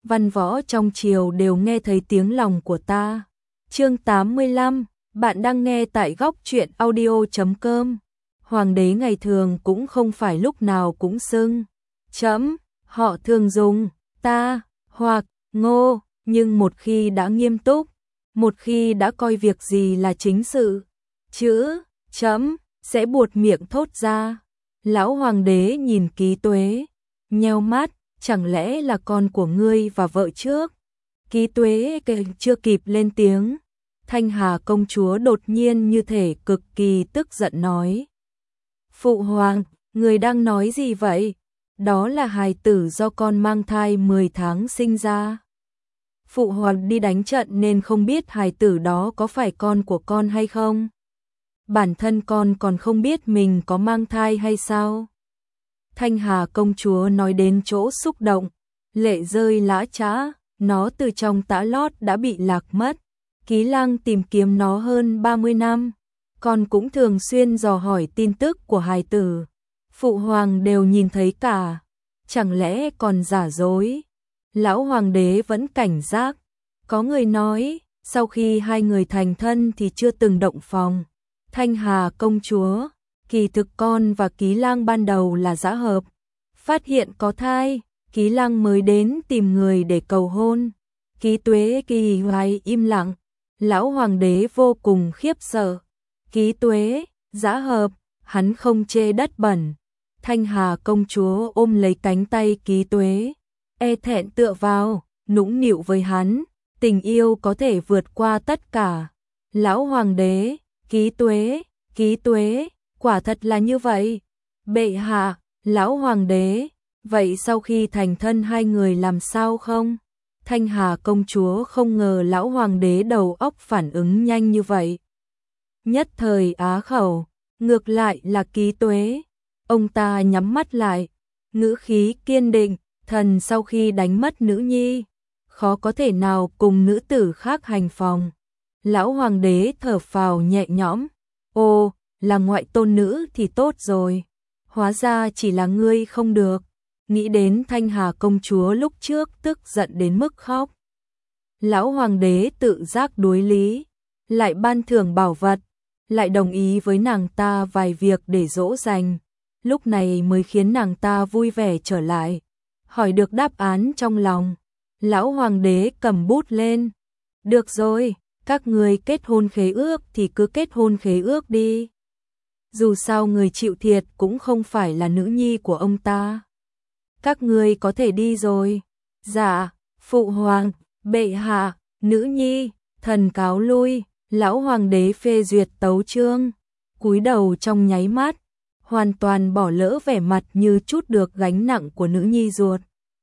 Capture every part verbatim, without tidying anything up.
văn võ trong triều đều nghe thấy tiếng lòng của ta. Chương tám mươi lăm, bạn đang nghe tại góc truyện audio chấm com. Hoàng đế ngày thường cũng không phải lúc nào cũng xưng chấm, họ thường dùng ta hoặc ngô, nhưng một khi đã nghiêm túc, một khi đã coi việc gì là chính sự, chữ chấm sẽ buột miệng thốt ra. Lão hoàng đế nhìn Ký Tuế, nheo mắt, chẳng lẽ là con của ngươi và vợ trước? Ký Tuế chưa kịp lên tiếng, Thanh Hà công chúa đột nhiên như thể cực kỳ tức giận nói: Phụ hoàng, người đang nói gì vậy? Đó là hài tử do con mang thai mười tháng sinh ra. Phụ hoàng đi đánh trận nên không biết hài tử đó có phải con của con hay không. Bản thân con còn không biết mình có mang thai hay sao? Thanh Hà công chúa nói đến chỗ xúc động, lệ rơi lã chã, nó từ trong tã lót đã bị lạc mất. Ký Lang tìm kiếm nó hơn ba mươi năm, con cũng thường xuyên dò hỏi tin tức của hài tử. Phụ hoàng đều nhìn thấy cả, chẳng lẽ còn giả dối? Lão hoàng đế vẫn cảnh giác. Có người nói, sau khi hai người thành thân thì chưa từng động phòng. Thanh Hà công chúa, kỳ thực con và Ký Lang ban đầu là dã hợp. Phát hiện có thai, Ký Lang mới đến tìm người để cầu hôn. Ký Tuế kỳ hoài im lặng. Lão hoàng đế vô cùng khiếp sợ. Ký Tuế, dã hợp, hắn không chê đất bẩn. Thanh Hà công chúa ôm lấy cánh tay Ký Tuế, e thẹn tựa vào, nũng nịu với hắn, tình yêu có thể vượt qua tất cả. Lão hoàng đế, Ký Tuế, Ký Tuế, quả thật là như vậy. Bệ hạ, lão hoàng đế, vậy sau khi thành thân hai người làm sao không? Thanh Hà công chúa không ngờ lão hoàng đế đầu óc phản ứng nhanh như vậy. Nhất thời á khẩu, ngược lại là Ký Tuế. Ông ta nhắm mắt lại, ngữ khí kiên định, thần sau khi đánh mất nữ nhi, khó có thể nào cùng nữ tử khác hành phòng. Lão hoàng đế thở phào nhẹ nhõm, ô, là ngoại tôn nữ thì tốt rồi, hóa ra chỉ là ngươi không được. Nghĩ đến Thanh Hà công chúa lúc trước tức giận đến mức khóc. Lão hoàng đế tự giác đối lý, lại ban thưởng bảo vật, lại đồng ý với nàng ta vài việc để dỗ dành. Lúc này mới khiến nàng ta vui vẻ trở lại, hỏi được đáp án trong lòng. Lão hoàng đế cầm bút lên. Được rồi, các người kết hôn khế ước thì cứ kết hôn khế ước đi. Dù sao người chịu thiệt cũng không phải là nữ nhi của ông ta. Các người có thể đi rồi. Dạ, phụ hoàng, bệ hạ, nữ nhi, thần cáo lui. Lão hoàng đế phê duyệt tấu chương, cúi đầu trong nháy mắt, hoàn toàn bỏ lỡ vẻ mặt như trút được gánh nặng của nữ nhi ruột.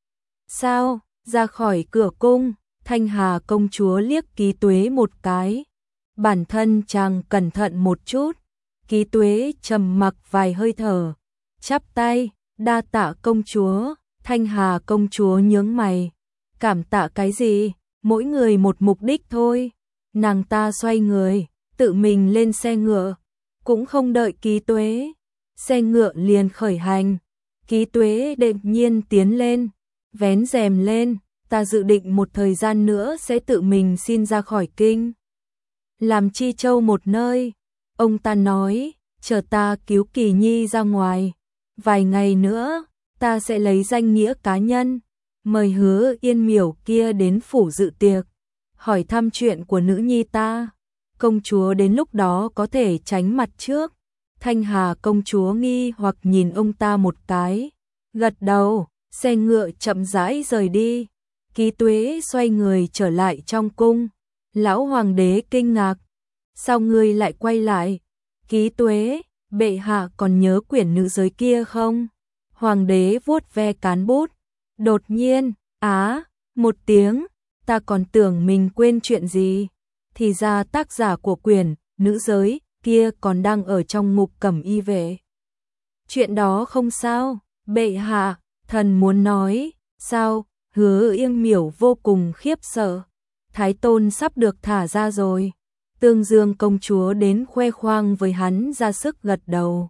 Sao? Ra khỏi cửa cung, Thanh Hà công chúa liếc Ký Tuế một cái. Bản thân chàng cẩn thận một chút. Ký Tuế trầm mặc vài hơi thở, chắp tay, đa tạ công chúa. Thanh Hà công chúa nhướng mày. Cảm tạ cái gì? Mỗi người một mục đích thôi. Nàng ta xoay người, tự mình lên xe ngựa, cũng không đợi Ký Tuế. Xe ngựa liền khởi hành. Ký Tuế đột nhiên tiến lên, vén rèm lên, ta dự định một thời gian nữa sẽ tự mình xin ra khỏi kinh. Làm Chi Châu một nơi, ông ta nói, chờ ta cứu Kỳ Nhi ra ngoài. Vài ngày nữa, ta sẽ lấy danh nghĩa cá nhân, mời Hứa Yên Miểu kia đến phủ dự tiệc, hỏi thăm chuyện của nữ nhi ta. Công chúa đến lúc đó có thể tránh mặt trước. Thanh Hà công chúa nghi hoặc nhìn ông ta một cái, gật đầu, xe ngựa chậm rãi rời đi. Ký Tuế xoay người trở lại trong cung. Lão hoàng đế kinh ngạc, sao ngươi lại quay lại? Ký Tuế, bệ hạ còn nhớ quyển nữ giới kia không? Hoàng đế vuốt ve cán bút, đột nhiên, á, một tiếng, ta còn tưởng mình quên chuyện gì. Thì ra tác giả của quyển nữ giới kia còn đang ở trong ngục cẩm y vệ. Chuyện đó không sao, bệ hạ, thần muốn nói. Sao? Hứa Yên Miểu vô cùng khiếp sợ. Thái tôn sắp được thả ra rồi. Tương Dương công chúa đến khoe khoang với hắn, ra sức gật đầu.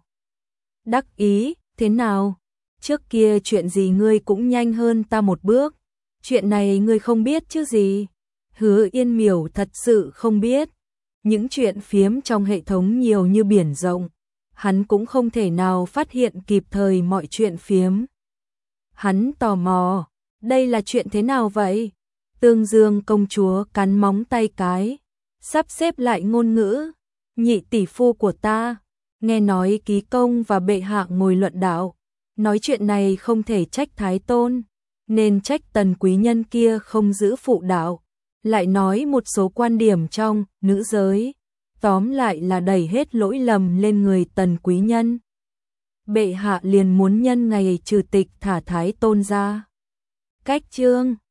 Đắc ý, thế nào? Trước kia chuyện gì ngươi cũng nhanh hơn ta một bước. Chuyện này ngươi không biết chứ gì? Hứa Yên Miểu thật sự không biết. Những chuyện phiếm trong hệ thống nhiều như biển rộng, hắn cũng không thể nào phát hiện kịp thời mọi chuyện phiếm. Hắn tò mò, đây là chuyện thế nào vậy? Tương Dương công chúa cắn móng tay cái, sắp xếp lại ngôn ngữ. Nhị tỷ phu của ta, nghe nói ký công và bệ hạ ngồi luận đạo, nói chuyện này không thể trách Thái Tôn, nên trách Tần quý nhân kia không giữ phụ đạo, lại nói một số quan điểm trong nữ giới, tóm lại là đẩy hết lỗi lầm lên người Tần quý nhân. Bệ hạ liền muốn nhân ngày trừ tịch thả Thái Tôn ra. Cách chương